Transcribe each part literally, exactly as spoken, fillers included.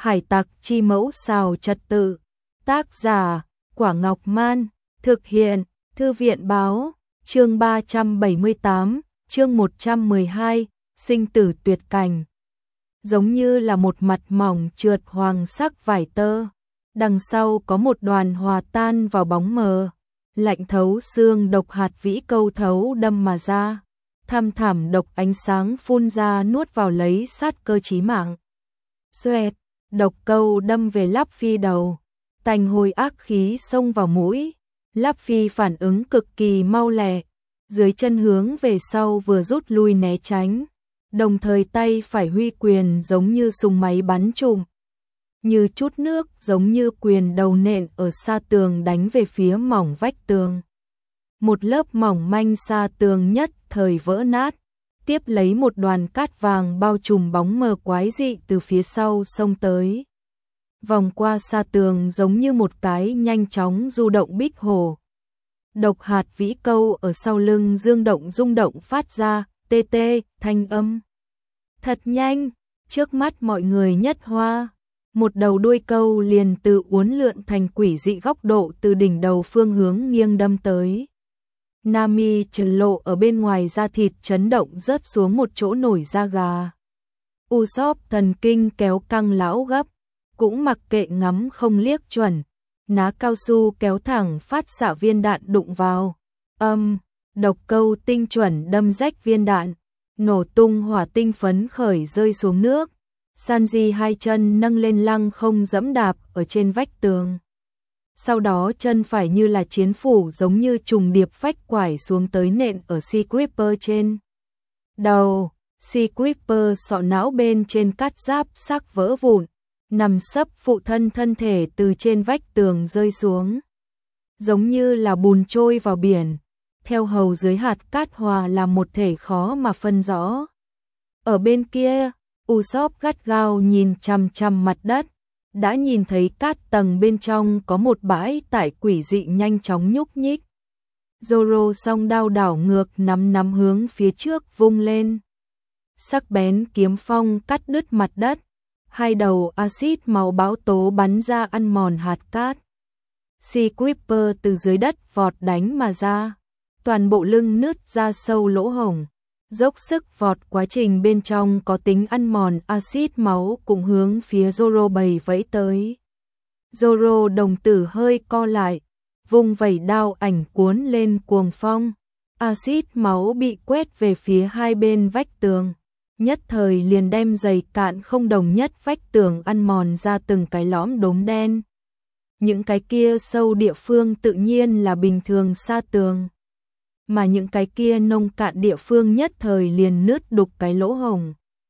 Hải tặc chi mẫu xào trật tự. Tác giả, Quả Ngọc Man. Thực hiện, Thư viện Báo. Chương ba trăm bảy mươi tám, chương một trăm mười hai, sinh tử tuyệt cảnh. Giống như là một mặt mỏng trượt hoàng sắc vải tơ. Đằng sau có một đoàn hòa tan vào bóng mờ. Lạnh thấu xương, độc hạt vĩ câu thấu đâm mà ra. Thăm thẳm độc ánh sáng phun ra nuốt vào lấy sát cơ chí mạng. Xoẹt, độc câu đâm về Lắp Phi đầu. Tành hồi ác khí xông vào mũi. Lắp Phi phản ứng cực kỳ mau lẹ. Dưới chân hướng về sau vừa rút lui né tránh. Đồng thời tay phải huy quyền giống như súng máy bắn trùm. Như chút nước giống như quyền đầu nện ở sa tường đánh về phía mỏng vách tường. Một lớp mỏng manh sa tường nhất thời vỡ nát. Tiếp lấy một đoàn cát vàng bao trùm bóng mờ quái dị từ phía sau xông tới. Vòng qua sa tường giống như một cái nhanh chóng du động bích hồ. Độc hạt vĩ câu ở sau lưng dương động rung động phát ra, tê tê, thanh âm. Thật nhanh, trước mắt mọi người nhất hoa. Một đầu đuôi câu liền từ uốn lượn thành quỷ dị góc độ từ đỉnh đầu phương hướng nghiêng đâm tới. Nami trần lộ ở bên ngoài da thịt chấn động rớt xuống một chỗ nổi da gà. Usopp thần kinh kéo căng lão gấp, cũng mặc kệ ngắm không liếc chuẩn. Ná cao su kéo thẳng phát xạ viên đạn đụng vào. Âm, độc câu tinh chuẩn đâm rách viên đạn. Nổ tung hỏa tinh phấn khởi rơi xuống nước. Sanji hai chân nâng lên lăng không dẫm đạp ở trên vách tường. Sau đó chân phải như là chiến phủ giống như trùng điệp phách quải xuống tới nện ở Sea Creeper trên đầu. Sea Creeper sọ não bên trên cát giáp xác vỡ vụn, nằm sấp phụ thân thân thể từ trên vách tường rơi xuống. Giống như là bùn trôi vào biển, theo hầu dưới hạt cát hòa làm một thể khó mà phân rõ. Ở bên kia, Usopp gắt gao nhìn chằm chằm mặt đất, đã nhìn thấy cát tầng bên trong có một bãi tải quỷ dị nhanh chóng nhúc nhích. Zoro song đao đảo ngược nắm nắm hướng phía trước vung lên. Sắc bén kiếm phong cắt đứt mặt đất, hai đầu axit màu bão tố bắn ra ăn mòn hạt cát. Sea Creeper từ dưới đất vọt đánh mà ra, toàn bộ lưng nứt ra sâu lỗ hổng. Dốc sức vọt quá trình bên trong có tính ăn mòn axit máu cùng hướng phía Zoro bầy vẫy tới. Zoro đồng tử hơi co lại, vung vẩy đao ảnh cuốn lên cuồng phong. Axit máu bị quét về phía hai bên vách tường, nhất thời liền đem dày cạn không đồng nhất vách tường ăn mòn ra từng cái lõm đốm đen. Những cái kia sâu địa phương tự nhiên là bình thường sa tường, mà những cái kia nông cạn địa phương nhất thời liền nứt đục cái lỗ hổng.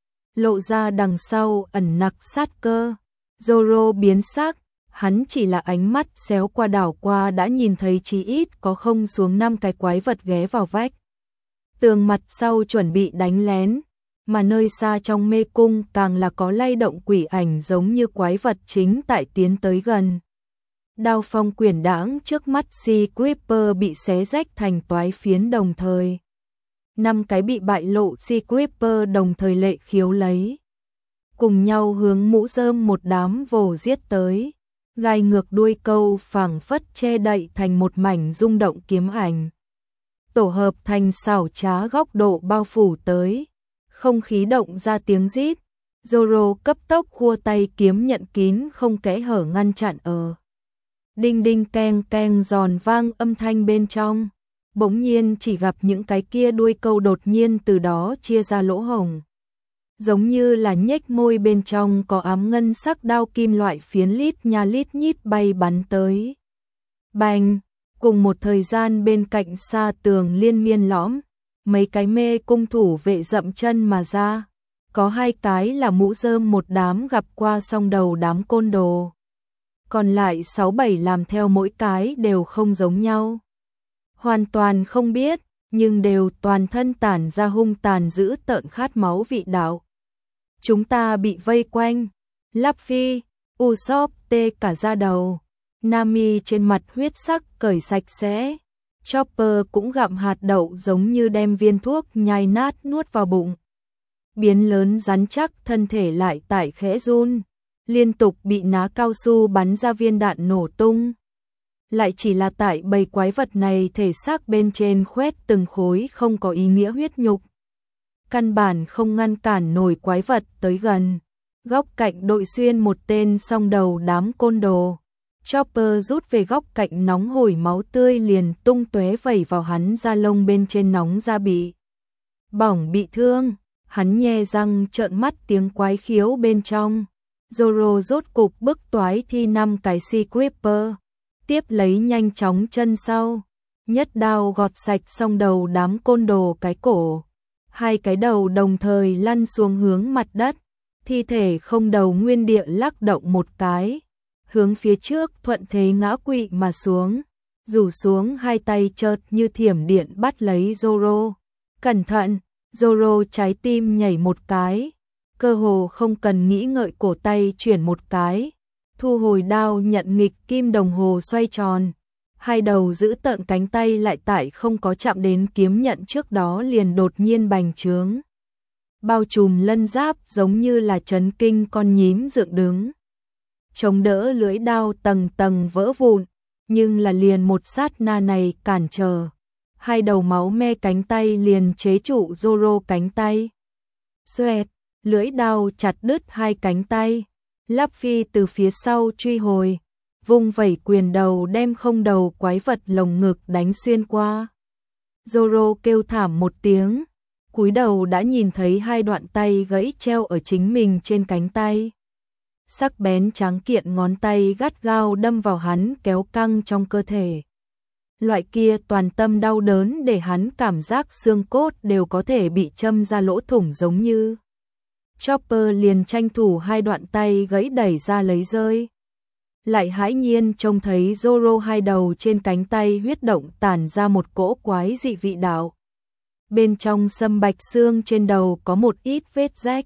Lộ ra đằng sau ẩn nặc sát cơ. Zoro biến sắc, hắn chỉ là ánh mắt xéo qua đảo qua đã nhìn thấy chí ít có không xuống năm cái quái vật ghé vào vách tường mặt sau chuẩn bị đánh lén, mà nơi xa trong mê cung càng là có lay động quỷ ảnh giống như quái vật chính tại tiến tới gần. Đao phong quyển đãng trước mắt Sea Creeper bị xé rách thành toái phiến đồng thời. Năm cái bị bại lộ Sea Creeper đồng thời lệ khiếu lấy. Cùng nhau hướng mũ rơm một đám vồ giết tới. Gai ngược đuôi câu phảng phất che đậy thành một mảnh rung động kiếm ảnh. Tổ hợp thành xảo trá góc độ bao phủ tới. Không khí động ra tiếng rít. Zoro cấp tốc khua tay kiếm nhận kín không kẽ hở ngăn chặn ở. Đinh đinh keng keng giòn vang âm thanh bên trong. Bỗng nhiên chỉ gặp những cái kia đuôi câu đột nhiên từ đó chia ra lỗ hổng. Giống như là nhếch môi bên trong có ám ngân sắc đao kim loại phiến lít nha lít nhít bay bắn tới. Bành! Cùng một thời gian bên cạnh sa tường liên miên lõm, mấy cái mê cung thủ vệ dậm chân mà ra. Có hai cái là mũ rơm một đám gặp qua song đầu đám côn đồ. Còn lại sáu bảy làm theo mỗi cái đều không giống nhau. Hoàn toàn không biết, nhưng đều toàn thân tản ra hung tàn dữ tợn khát máu vị đạo. Chúng ta bị vây quanh. Luffy, Usopp tê cả da đầu. Nami trên mặt huyết sắc cởi sạch sẽ. Chopper cũng gặm hạt đậu giống như đem viên thuốc nhai nát nuốt vào bụng. Biến lớn rắn chắc thân thể lại tại khẽ run. liên tục bị ná cao su bắn ra viên đạn nổ tung. Lại chỉ là tại bầy quái vật này thể xác bên trên khoét từng khối không có ý nghĩa huyết nhục. Căn bản không ngăn cản nổi quái vật tới gần. Góc cạnh đội xuyên một tên song đầu đám côn đồ. Chopper rút về góc cạnh nóng hổi, máu tươi liền tung tóe vẩy vào hắn, da lông bên trên nóng da bị bỏng bị thương. Hắn nhe răng trợn mắt, tiếng quái khiếu bên trong. Zoro rốt cục bức toái thi năm cái Sea Creeper, tiếp lấy nhanh chóng chân sau, nhất đao gọt sạch xong đầu đám côn đồ cái cổ. Hai cái đầu đồng thời lăn xuống hướng mặt đất, thi thể không đầu nguyên địa lắc động một cái, hướng phía trước thuận thế ngã quỵ mà xuống, rủ xuống hai tay chợt như thiểm điện bắt lấy Zoro. Cẩn thận! Zoro trái tim nhảy một cái, cơ hồ không cần nghĩ ngợi cổ tay chuyển một cái, thu hồi đao nhận nghịch kim đồng hồ xoay tròn, hai đầu giữ tợn cánh tay lại tại không có chạm đến kiếm nhận trước đó liền đột nhiên bành trướng, bao trùm lân giáp giống như là chấn kinh con nhím dựng đứng, chống đỡ lưỡi đao tầng tầng vỡ vụn, nhưng là liền một sát na này cản trở. Hai đầu máu me cánh tay liền chế trụ Zoro cánh tay. Xoẹt, lưỡi đao chặt đứt hai cánh tay. Luffy từ phía sau truy hồi, vung vẩy quyền đầu đem không đầu quái vật lồng ngực đánh xuyên qua. Zoro kêu thảm một tiếng, cúi đầu đã nhìn thấy hai đoạn tay gãy treo ở chính mình trên cánh tay. Sắc bén tráng kiện ngón tay gắt gao đâm vào hắn, kéo căng trong cơ thể. Loại kia toàn tâm đau đớn để hắn cảm giác xương cốt đều có thể bị châm ra lỗ thủng giống như. Chopper liền tranh thủ hai đoạn tay gãy đẩy ra lấy rơi. Lại hãi nhiên trông thấy Zoro hai đầu trên cánh tay huyết động tản ra một cỗ quái dị vị đạo. Bên trong sâm bạch xương trên đầu có một ít vết rách.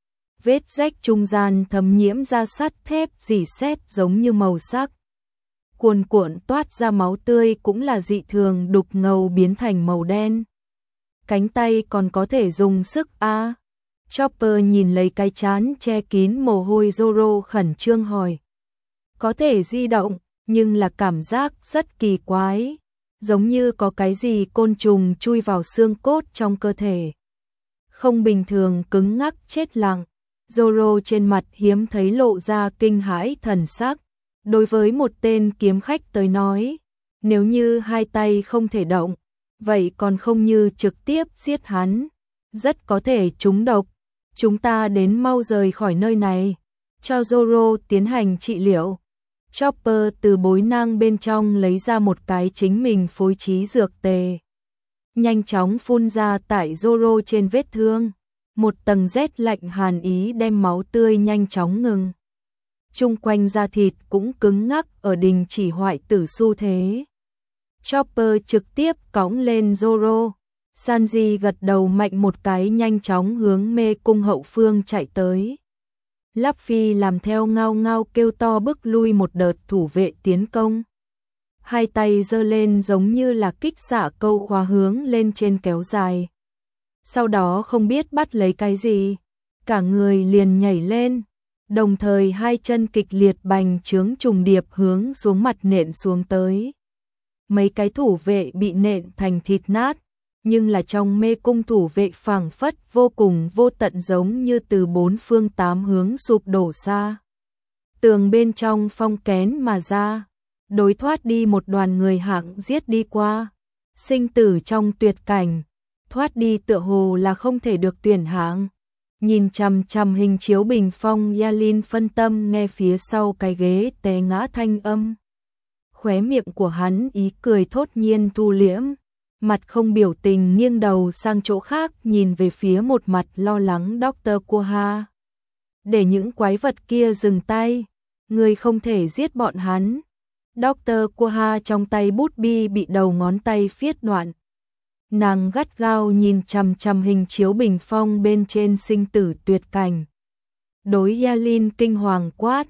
Vết rách trung gian thấm nhiễm ra sắt thép rỉ sét giống như màu sắc. Cuồn cuộn toát ra máu tươi cũng là dị thường đục ngầu biến thành màu đen. Cánh tay còn có thể dùng sức a? À. Chopper nhìn lấy cái trán che kín mồ hôi Zoro khẩn trương hỏi. Có thể di động, nhưng là cảm giác rất kỳ quái, giống như có cái gì côn trùng chui vào xương cốt trong cơ thể. Không bình thường, cứng ngắc chết lặng. Zoro trên mặt hiếm thấy lộ ra kinh hãi thần sắc. Đối với một tên kiếm khách tới nói, nếu như hai tay không thể động, vậy còn không như trực tiếp giết hắn, rất có thể trúng độc. Chúng ta đến mau rời khỏi nơi này, cho Zoro tiến hành trị liệu. Chopper từ bối nang bên trong lấy ra một cái chính mình phối trí dược tề, nhanh chóng phun ra tại Zoro trên vết thương. Một tầng rét lạnh hàn ý đem máu tươi nhanh chóng ngừng. Trung quanh da thịt cũng cứng ngắc ở đình chỉ hoại tử xu thế. Chopper trực tiếp cõng lên Zoro. Sanji gật đầu mạnh một cái, nhanh chóng hướng mê cung hậu phương chạy tới. Luffy làm theo ngao ngao kêu to bức lui một đợt thủ vệ tiến công. Hai tay giơ lên giống như là kích xạ câu khóa hướng lên trên kéo dài. Sau đó không biết bắt lấy cái gì, cả người liền nhảy lên. Đồng thời hai chân kịch liệt bành trướng trùng điệp hướng xuống mặt nện xuống tới. Mấy cái thủ vệ bị nện thành thịt nát, nhưng là trong mê cung thủ vệ phảng phất vô cùng vô tận, giống như từ bốn phương tám hướng sụp đổ xa. Tường bên trong phong kén mà ra, đối thoát đi một đoàn người hạng giết đi qua. Sinh tử trong tuyệt cảnh, thoát đi tựa hồ là không thể được tuyển hạng. Nhìn chằm chằm hình chiếu bình phong, Yalin phân tâm nghe phía sau cái ghế té ngã thanh âm. Khóe miệng của hắn ý cười thốt nhiên thu liễm, mặt không biểu tình nghiêng đầu sang chỗ khác nhìn về phía một mặt lo lắng Doctor Quoha. Để những quái vật kia dừng tay, người không thể giết bọn hắn. Doctor Quoha trong tay bút bi bị đầu ngón tay phiết đoạn. Nàng gắt gao nhìn chằm chằm hình chiếu bình phong bên trên sinh tử tuyệt cảnh. Đối Yalin kinh hoàng quát.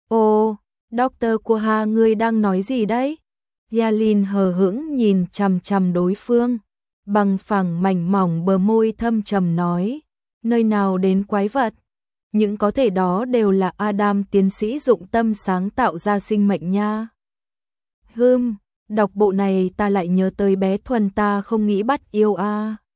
Ô, Doctor Quoha, ngươi đang nói gì đấy? Yalin hờ hững nhìn chằm chằm đối phương. Bằng phẳng mảnh mỏng bờ môi thâm trầm nói. Nơi nào đến quái vật? Những có thể đó đều là Adam tiến sĩ dụng tâm sáng tạo ra sinh mệnh nha. Hừm, đọc bộ này ta lại nhớ tới bé Thuần ta không nghĩ bắt yêu a.